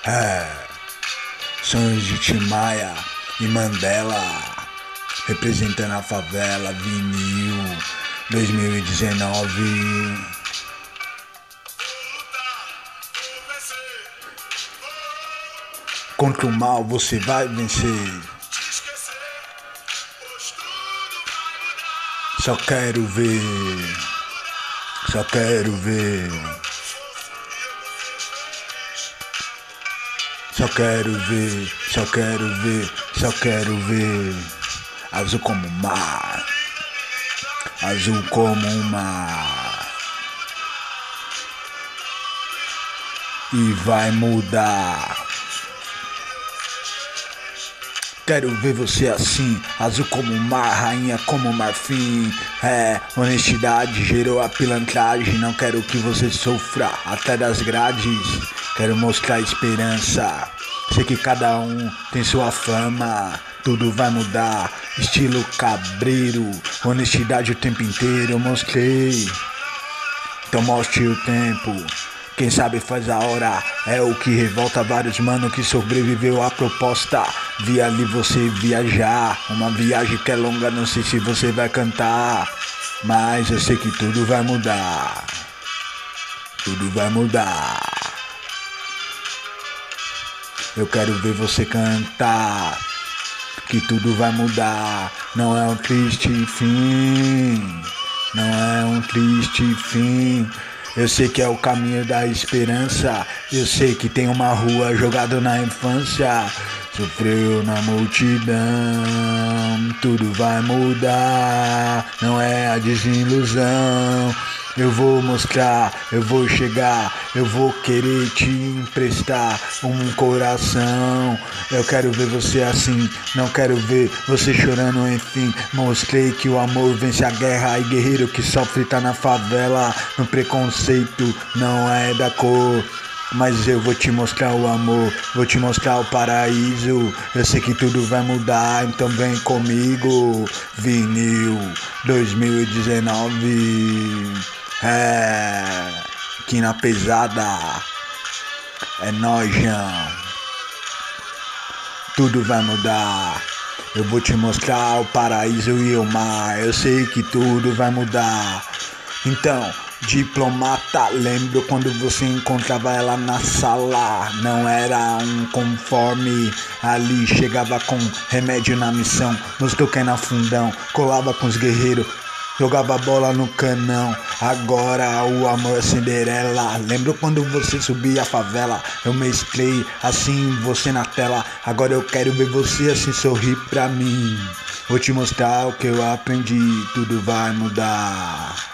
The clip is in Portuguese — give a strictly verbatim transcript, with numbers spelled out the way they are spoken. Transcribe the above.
É, sonhos de Tim Maia e Mandela, representando a favela, vinil dois mil e dezenove. Contra o mal você vai vencer. Só quero ver, só quero ver, só quero ver, só quero ver, só quero ver. Azul como o mar, azul como o mar. E vai mudar. Quero ver você assim, azul como o mar, rainha como o marfim. É, honestidade gerou a pilantragem. Não quero que você sofra até das grades. Quero mostrar esperança. Sei que cada um tem sua fama. Tudo vai mudar, estilo cabreiro. Honestidade o tempo inteiro eu mostrei. Então mostre o tempo. Quem sabe faz a hora, é o que revolta vários mano que sobreviveu à proposta. Vi ali você viajar, uma viagem que é longa, não sei se você vai cantar. Mas eu sei que tudo vai mudar, tudo vai mudar. Eu quero ver você cantar, que tudo vai mudar. Não é um triste fim, não é um triste fim. Eu sei que é o caminho da esperança. Eu sei que tem uma rua jogada na infância. Sofreu na multidão. Tudo vai mudar. Não é a desilusão. Eu vou mostrar, eu vou chegar, eu vou querer te emprestar um coração. Eu quero ver você assim, não quero ver você chorando, enfim. Mostrei que o amor vence a guerra e guerreiro que sofre tá na favela. No preconceito não é da cor. Mas eu vou te mostrar o amor, vou te mostrar o paraíso. Eu sei que tudo vai mudar, então vem comigo. Vinil dois mil e dezenove. É, que na pesada. É nóis, João. Tudo vai mudar. Eu vou te mostrar o paraíso e o mar. Eu sei que tudo vai mudar. Então, diplomata, lembro quando você encontrava ela na sala. Não era um conforme, ali chegava com remédio na missão. Nos toquei na fundão, colava com os guerreiros, jogava bola no canão. Agora o amor é Cinderela. Lembro quando você subia a favela. Eu mesclei assim você na tela. Agora eu quero ver você assim sorrir pra mim. Vou te mostrar o que eu aprendi. Tudo vai mudar.